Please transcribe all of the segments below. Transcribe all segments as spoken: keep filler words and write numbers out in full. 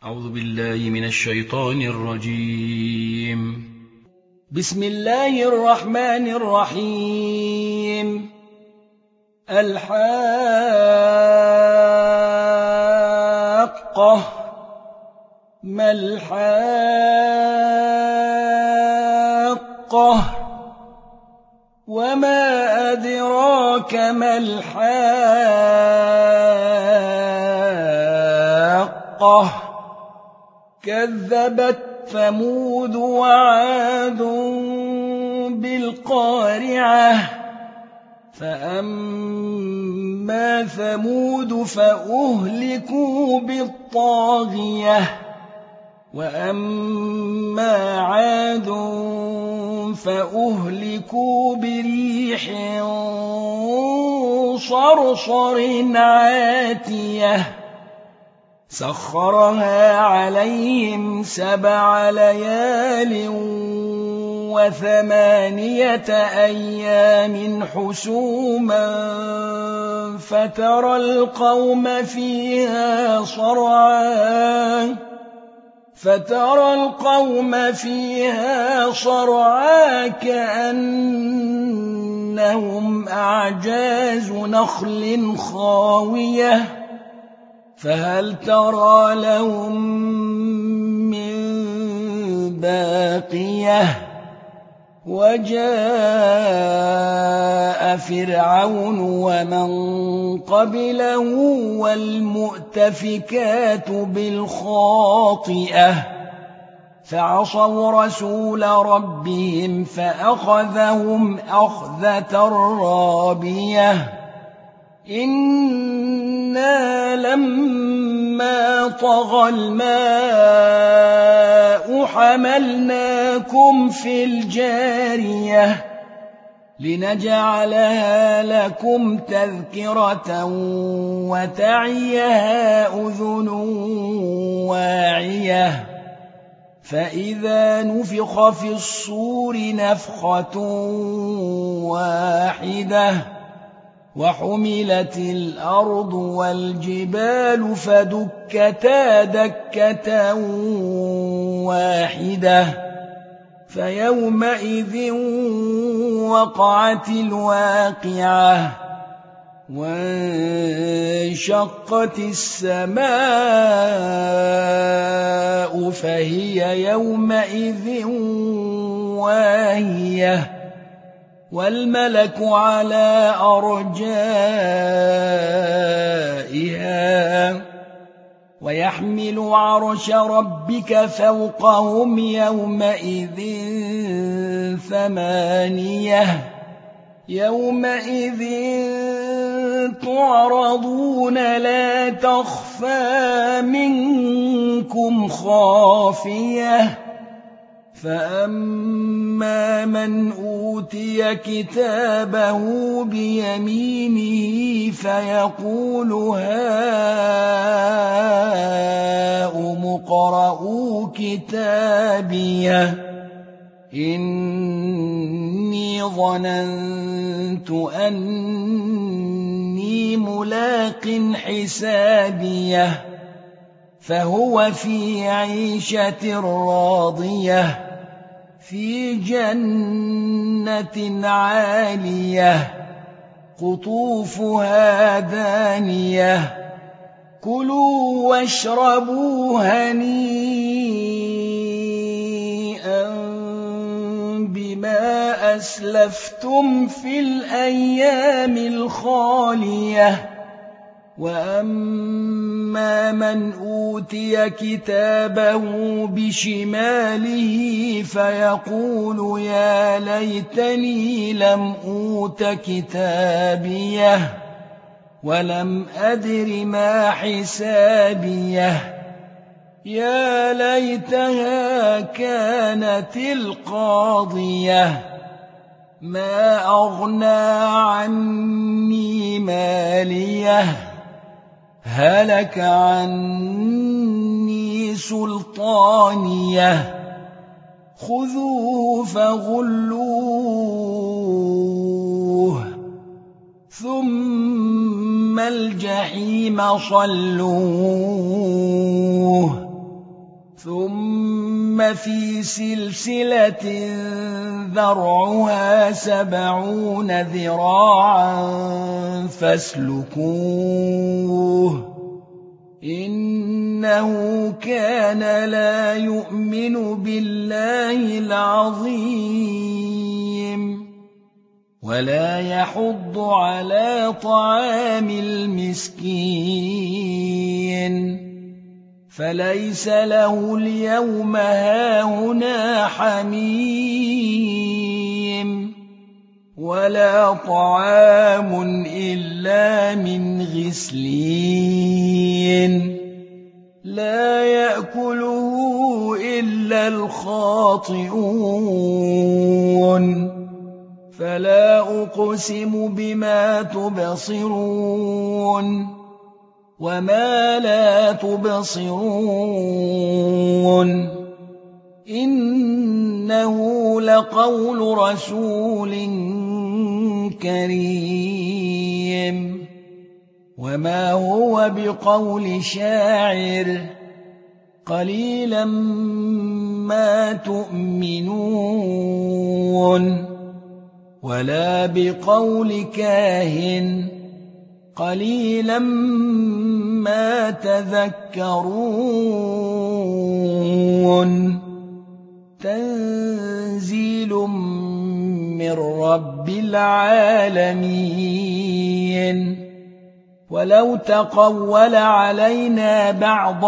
أعوذ بالله من الشيطان الرجيم. بسم الله الرحمن الرحيم. الحاقة. ما الحاقة؟ وما أدراك ما الحاقة؟ كذبت ثمود وعاد بالقارعة. فأما ثمود فأهلكوا بالطاغية، وأما عاد فأهلكوا بريح صرصر عاتية سخرها عليهم سبع ليال وثمانية أيام حسوما فترى القوم فيها صرعا فترى القوم فيها صرعا كأنهم أعجاز نخل خاوية فهل ترى لهم من باقية. وجاء فرعون ومن قبله والمؤتفكات بالخاطئة فعصوا رسول ربهم فأخذهم أخذة رابية. إنا لما طغى الماء حملناكم في الجارية لنجعلها لكم تذكرة وتعيها أذن واعية. فإذا نفخ في الصور نفخة واحدة وحملت الأرض والجبال فدكتا دكة واحدة فيومئذ وقعت الواقعة وانشقت السماء فهي يومئذ واهية والملك على أرجائها ويحمل عرش ربك فوقهم يومئذ ثمانية يومئذ تعرضون لا تخفى منكم خافية. فأما من أوتي كتابه بيمينه فيقول هاؤم اقرءوا كتابيه إني ظننت أني ملاق حسابيه فهو في عيشة راضية في جنة عالية قطوفها دانية كلوا واشربوا هنيئا بما أسلفتم في الأيام الخالية. وأما من أوتي كتابه بشماله فيقول يا ليتني لم أوت كتابيه ولم أدر ما حسابيه يا ليتها كانت القاضية ما أغنى عني ماليه هلك عني سلطانيه خذوه فغلوه ثم الجحيم صلوه ثم في سلسلة ذرعها سبعون ذراعا فاسلكوه إنه كان لا يؤمن بالله العظيم ولا يحض على طعام المسكين فليس له اليوم هاهنا حميم ولا طعام إلا من غسلين لا يأكله إلا الخاطئون فلا أقسم بما تبصرون وما لا تبصرون إنه لقول رسول كريم وما هو بقول شاعر قليلا ما تؤمنون ولا بقول كاهن قليلا ما تذكرون تنزيل من رب العالمين ولو تقول علينا بعض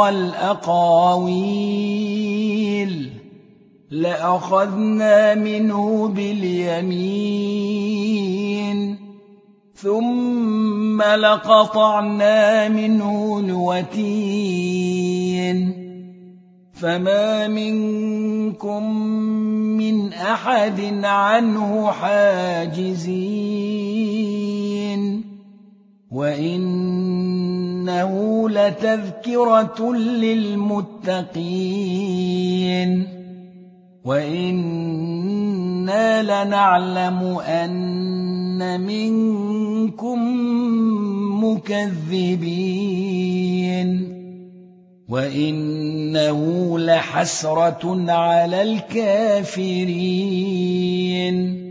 الأقاويل لأخذنا منه باليمين ثم لقطعنا منه الوتين فما منكم من أحد عنه حاجزين وإنه لتذكرة للمتقين وإنا لنعلم أن منكم مكذبين وإنه لحسرة على الكافرين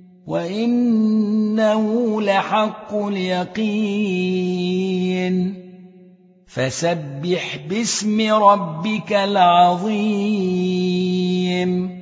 وإنه لحق اليقين فسبح باسم ربك العظيم